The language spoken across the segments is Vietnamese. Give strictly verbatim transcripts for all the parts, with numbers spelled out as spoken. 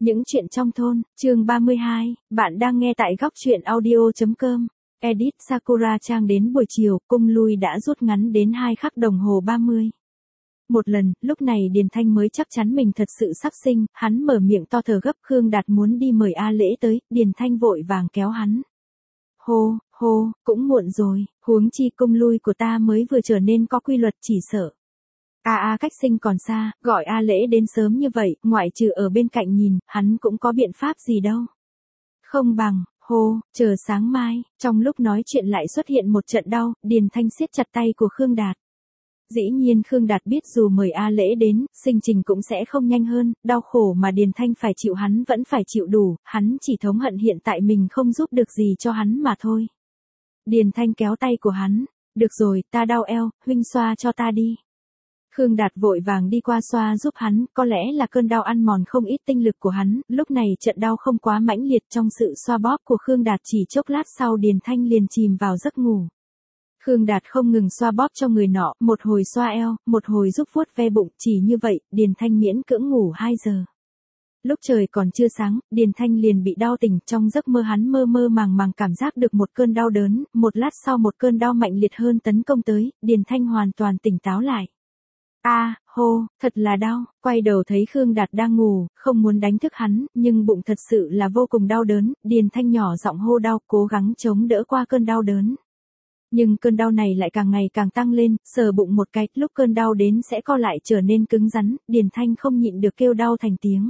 Những chuyện trong thôn, chương ba mươi hai, bạn đang nghe tại góc truyện audio chấm com. Edit Sakura Trang đến buổi chiều, cung lui đã rút ngắn đến hai khắc đồng hồ ba mươi. Một lần, lúc này Điền Thanh mới chắc chắn mình thật sự sắp sinh, hắn mở miệng to thở gấp. Khương Đạt muốn đi mời A Lễ tới, Điền Thanh vội vàng kéo hắn. Hô, hô, cũng muộn rồi, huống chi cung lui của ta mới vừa trở nên có quy luật, chỉ sợ. A A cách sinh còn xa, gọi A Lễ đến sớm như vậy, ngoại trừ ở bên cạnh nhìn, hắn cũng có biện pháp gì đâu. Không bằng, hô, chờ sáng mai, trong lúc nói chuyện lại xuất hiện một trận đau, Điền Thanh siết chặt tay của Khương Đạt. Dĩ nhiên Khương Đạt biết dù mời A Lễ đến, sinh trình cũng sẽ không nhanh hơn, đau khổ mà Điền Thanh phải chịu hắn vẫn phải chịu đủ, hắn chỉ thống hận hiện tại mình không giúp được gì cho hắn mà thôi. Điền Thanh kéo tay của hắn, được rồi, ta đau eo, huynh xoa cho ta đi. Khương Đạt vội vàng đi qua xoa giúp hắn, có lẽ là cơn đau ăn mòn không ít tinh lực của hắn, lúc này trận đau không quá mãnh liệt, trong sự xoa bóp của Khương Đạt chỉ chốc lát sau Điền Thanh liền chìm vào giấc ngủ. Khương Đạt không ngừng xoa bóp cho người nọ, một hồi xoa eo, một hồi giúp vuốt ve bụng, chỉ như vậy, Điền Thanh miễn cưỡng ngủ hai giờ. Lúc trời còn chưa sáng, Điền Thanh liền bị đau tỉnh, trong giấc mơ hắn mơ mơ màng màng cảm giác được một cơn đau đớn, một lát sau một cơn đau mạnh liệt hơn tấn công tới, Điền Thanh hoàn toàn tỉnh táo lại. A, à, hô, thật là đau, quay đầu thấy Khương Đạt đang ngủ, không muốn đánh thức hắn, nhưng bụng thật sự là vô cùng đau đớn, Điền Thanh nhỏ giọng hô đau, cố gắng chống đỡ qua cơn đau đớn. Nhưng cơn đau này lại càng ngày càng tăng lên, sờ bụng một cái, lúc cơn đau đến sẽ co lại trở nên cứng rắn, Điền Thanh không nhịn được kêu đau thành tiếng.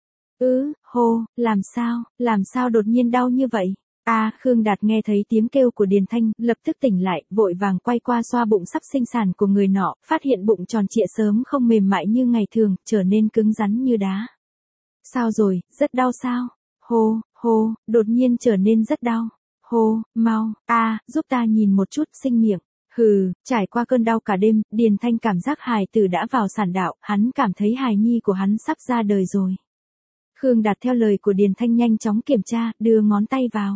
Ư, hô, làm sao, làm sao đột nhiên đau như vậy? A, à, Khương Đạt nghe thấy tiếng kêu của Điền Thanh, lập tức tỉnh lại, vội vàng quay qua xoa bụng sắp sinh sản của người nọ, phát hiện bụng tròn trịa sớm không mềm mại như ngày thường, trở nên cứng rắn như đá. Sao rồi, rất đau sao? Hô, hô, đột nhiên trở nên rất đau. Hô, mau, a, à, giúp ta nhìn một chút, sinh miệng. Hừ, trải qua cơn đau cả đêm, Điền Thanh cảm giác hài tử đã vào sản đạo, hắn cảm thấy hài nhi của hắn sắp ra đời rồi. Khương Đạt theo lời của Điền Thanh nhanh chóng kiểm tra, đưa ngón tay vào.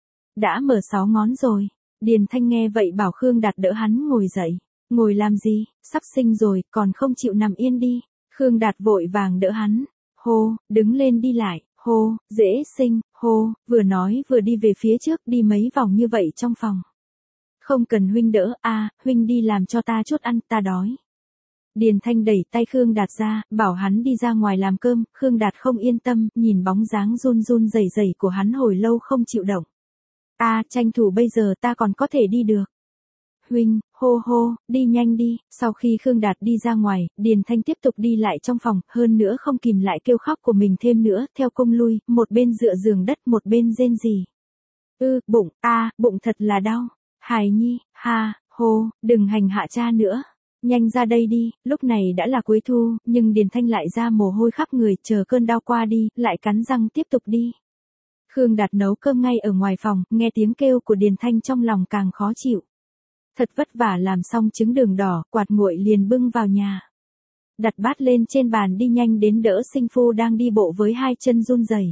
Đã mở sáu ngón rồi. Điền Thanh nghe vậy bảo Khương Đạt đỡ hắn ngồi dậy. Ngồi làm gì, sắp sinh rồi, còn không chịu nằm yên đi. Khương Đạt vội vàng đỡ hắn. Hô, đứng lên đi lại, hô, dễ sinh, hô, vừa nói vừa đi về phía trước, đi mấy vòng như vậy trong phòng. Không cần huynh đỡ, a, à, huynh đi làm cho ta chút ăn, ta đói. Điền Thanh đẩy tay Khương Đạt ra, bảo hắn đi ra ngoài làm cơm, Khương Đạt không yên tâm, nhìn bóng dáng run run rẩy rẩy của hắn hồi lâu không chịu động. A, à, tranh thủ bây giờ ta còn có thể đi được. Huynh, hô hô, đi nhanh đi, sau khi Khương Đạt đi ra ngoài, Điền Thanh tiếp tục đi lại trong phòng, hơn nữa không kìm lại kêu khóc của mình thêm nữa, theo cung lui, một bên dựa giường đất một bên rên rỉ. Ư, bụng, a, à, bụng thật là đau. Hài nhi, ha, hô, đừng hành hạ cha nữa. Nhanh ra đây đi, lúc này đã là cuối thu, nhưng Điền Thanh lại ra mồ hôi khắp người, chờ cơn đau qua đi, lại cắn răng tiếp tục đi. Khương Đạt nấu cơm ngay ở ngoài phòng, nghe tiếng kêu của Điền Thanh trong lòng càng khó chịu. Thật vất vả làm xong trứng đường đỏ, quạt nguội liền bưng vào nhà. Đặt bát lên trên bàn đi nhanh đến đỡ sinh phu đang đi bộ với hai chân run rẩy.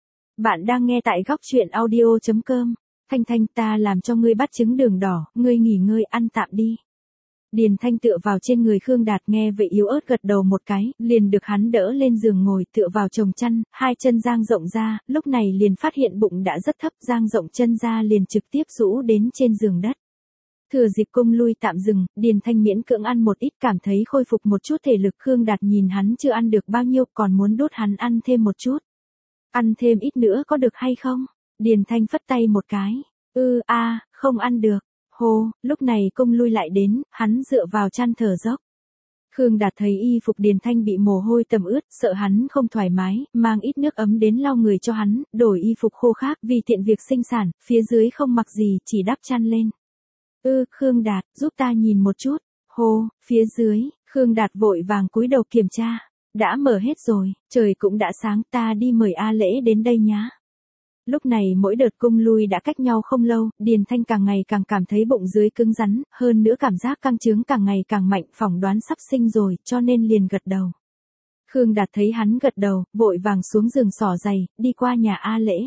Bạn đang nghe tại góc truyện audio chấm com. Thanh Thanh, ta làm cho ngươi bát trứng đường đỏ, ngươi nghỉ ngơi ăn tạm đi. Điền Thanh tựa vào trên người Khương Đạt nghe vậy yếu ớt gật đầu một cái, liền được hắn đỡ lên giường ngồi tựa vào chồng chăn, hai chân dang rộng ra, lúc này liền phát hiện bụng đã rất thấp, dang rộng chân ra liền trực tiếp rũ đến trên giường đất. Thừa dịp cung lui tạm dừng, Điền Thanh miễn cưỡng ăn một ít, cảm thấy khôi phục một chút thể lực. Khương Đạt nhìn hắn chưa ăn được bao nhiêu, còn muốn đốt hắn ăn thêm một chút. Ăn thêm ít nữa có được hay không? Điền Thanh phất tay một cái. Ư, a, à, không ăn được. Hô, lúc này cung lui lại đến, hắn dựa vào chăn thở dốc. Khương Đạt thấy y phục Điền Thanh bị mồ hôi tầm ướt, sợ hắn không thoải mái, mang ít nước ấm đến lau người cho hắn, đổi y phục khô khác, vì tiện việc sinh sản, phía dưới không mặc gì, chỉ đắp chăn lên. Ư, Khương Đạt, giúp ta nhìn một chút. Hô, phía dưới, Khương Đạt vội vàng cúi đầu kiểm tra. Đã mở hết rồi, trời cũng đã sáng, ta đi mời A Lễ đến đây nhá. Lúc này mỗi đợt cung lui đã cách nhau không lâu, Điền Thanh càng ngày càng cảm thấy bụng dưới cứng rắn, hơn nữa cảm giác căng trướng càng ngày càng mạnh, phỏng đoán sắp sinh rồi, cho nên liền gật đầu. Khương Đạt thấy hắn gật đầu, vội vàng xuống giường xỏ giày, đi qua nhà A Lễ.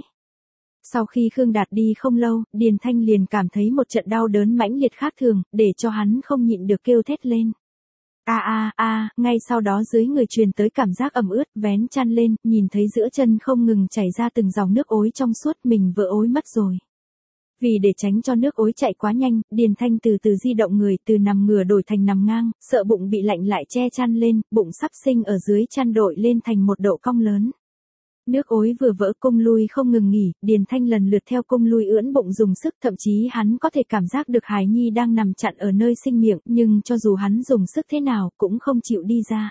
Sau khi Khương Đạt đi không lâu, Điền Thanh liền cảm thấy một trận đau đớn mãnh liệt khác thường, để cho hắn không nhịn được kêu thét lên. A, A a a, ngay sau đó dưới người truyền tới cảm giác ẩm ướt, vén chăn lên, nhìn thấy giữa chân không ngừng chảy ra từng dòng nước ối trong suốt, mình vỡ ối mất rồi. Vì để tránh cho nước ối chạy quá nhanh, Điền Thanh từ từ di động người, từ nằm ngửa đổi thành nằm ngang, sợ bụng bị lạnh lại che chăn lên, bụng sắp sinh ở dưới chăn đội lên thành một độ cong lớn. Nước ối vừa vỡ, cung lui không ngừng nghỉ, Điền Thanh lần lượt theo cung lui ưỡn bụng dùng sức, thậm chí hắn có thể cảm giác được hài nhi đang nằm chặn ở nơi sinh miệng, nhưng cho dù hắn dùng sức thế nào, cũng không chịu đi ra.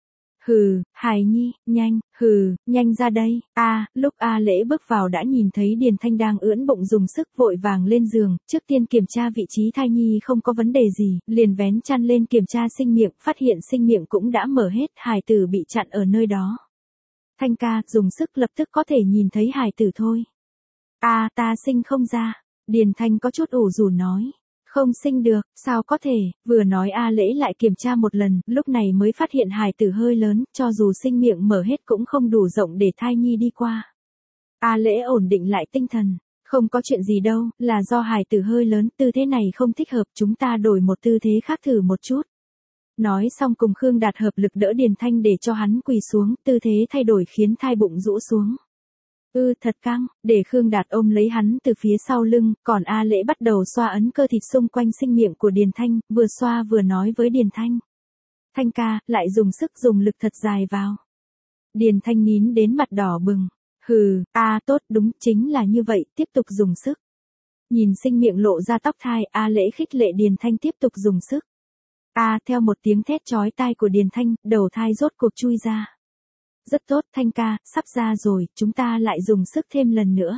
Hừ, hài nhi, nhanh, hừ, nhanh ra đây. A, lúc A Lễ bước vào đã nhìn thấy Điền Thanh đang ưỡn bụng dùng sức, vội vàng lên giường, trước tiên kiểm tra vị trí thai nhi không có vấn đề gì, liền vén chăn lên kiểm tra sinh miệng, phát hiện sinh miệng cũng đã mở hết, hài tử bị chặn ở nơi đó. Thanh ca, dùng sức lập tức có thể nhìn thấy hài tử thôi. A, ta sinh không ra. Điền Thanh có chút ủ rũ nói. Không sinh được, sao có thể, vừa nói A Lễ lại kiểm tra một lần, lúc này mới phát hiện hài tử hơi lớn, cho dù sinh miệng mở hết cũng không đủ rộng để thai nhi đi qua. A Lễ ổn định lại tinh thần, không có chuyện gì đâu, là do hài tử hơi lớn, tư thế này không thích hợp, chúng ta đổi một tư thế khác thử một chút. Nói xong cùng Khương Đạt hợp lực đỡ Điền Thanh để cho hắn quỳ xuống, tư thế thay đổi khiến thai bụng rũ xuống. Ư ừ, thật căng, để Khương Đạt ôm lấy hắn từ phía sau lưng, còn A Lễ bắt đầu xoa ấn cơ thịt xung quanh sinh miệng của Điền Thanh, vừa xoa vừa nói với Điền Thanh. Thanh ca, lại dùng sức dùng lực thật dài vào. Điền Thanh nín đến mặt đỏ bừng. Hừ, a à, tốt, đúng, chính là như vậy, tiếp tục dùng sức. Nhìn sinh miệng lộ ra tóc thai, A Lễ khích lệ Điền Thanh tiếp tục dùng sức. A, à, theo một tiếng thét chói tai của Điền Thanh, đầu thai rốt cuộc chui ra. Rất tốt, Thanh ca, sắp ra rồi, chúng ta lại dùng sức thêm lần nữa.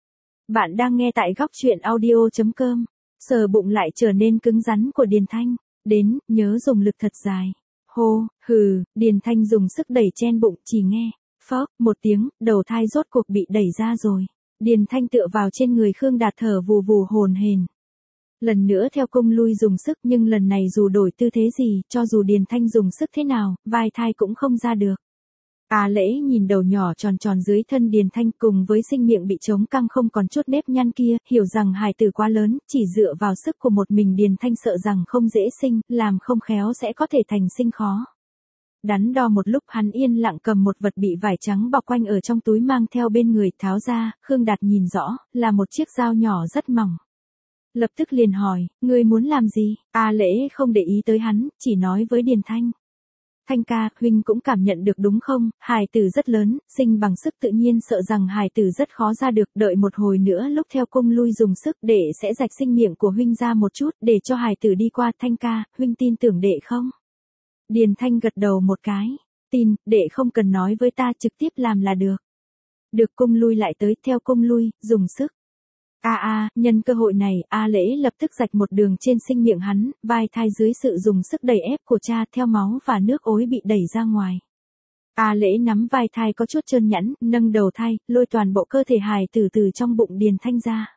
Bạn đang nghe tại góc truyện audio chấm com. Sờ bụng lại trở nên cứng rắn của Điền Thanh. Đến, nhớ dùng lực thật dài. Hô, hừ, Điền Thanh dùng sức đẩy chen bụng, chỉ nghe. Phốc, một tiếng, đầu thai rốt cuộc bị đẩy ra rồi. Điền Thanh tựa vào trên người Khương Đạt thở vù vù hồn hển. Lần nữa theo cung lui dùng sức, nhưng lần này dù đổi tư thế gì, cho dù Điền Thanh dùng sức thế nào, vai thai cũng không ra được. A Lễ nhìn đầu nhỏ tròn tròn dưới thân Điền Thanh cùng với sinh miệng bị trống căng không còn chút nếp nhăn kia, hiểu rằng hài tử quá lớn, chỉ dựa vào sức của một mình Điền Thanh sợ rằng không dễ sinh, làm không khéo sẽ có thể thành sinh khó. Đắn đo một lúc hắn yên lặng cầm một vật bị vải trắng bọc quanh ở trong túi mang theo bên người, tháo ra, Khương Đạt nhìn rõ, là một chiếc dao nhỏ rất mỏng. Lập tức liền hỏi, ngươi muốn làm gì? A Lễ không để ý tới hắn, chỉ nói với Điền Thanh. Thanh ca, huynh cũng cảm nhận được đúng không, hài tử rất lớn, sinh bằng sức tự nhiên sợ rằng hài tử rất khó ra được, đợi một hồi nữa lúc theo cung lui dùng sức để sẽ rạch sinh miệng của huynh ra một chút, để cho hài tử đi qua. Thanh ca, huynh tin tưởng đệ không? Điền Thanh gật đầu một cái, tin, đệ không cần nói với ta, trực tiếp làm là được. Được, cung lui lại tới, theo cung lui, dùng sức. A a, nhân cơ hội này, A Lễ lập tức rạch một đường trên sinh miệng hắn, vai thai dưới sự dùng sức đẩy ép của cha theo máu và nước ối bị đẩy ra ngoài. A Lễ nắm vai thai có chút trơn nhẵn, nâng đầu thai, lôi toàn bộ cơ thể hài tử từ trong bụng Điền Thanh ra.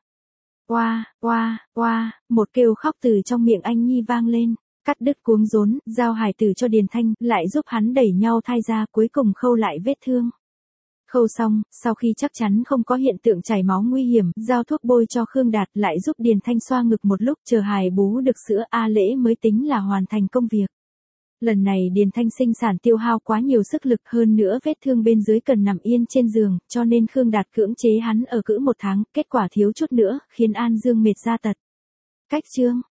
Oa, oa, oa, một kêu khóc từ trong miệng anh nhi vang lên, cắt đứt cuống rốn, giao hài tử cho Điền Thanh, lại giúp hắn đẩy nhau thai ra, cuối cùng khâu lại vết thương. Khâu xong, sau khi chắc chắn không có hiện tượng chảy máu nguy hiểm, giao thuốc bôi cho Khương Đạt, lại giúp Điền Thanh xoa ngực một lúc, chờ hài bú được sữa, A Lễ mới tính là hoàn thành công việc. Lần này Điền Thanh sinh sản tiêu hao quá nhiều sức lực, hơn nữa vết thương bên dưới cần nằm yên trên giường, cho nên Khương Đạt cưỡng chế hắn ở cữ một tháng, kết quả thiếu chút nữa, khiến An Dương mệt ra tật. Cách chương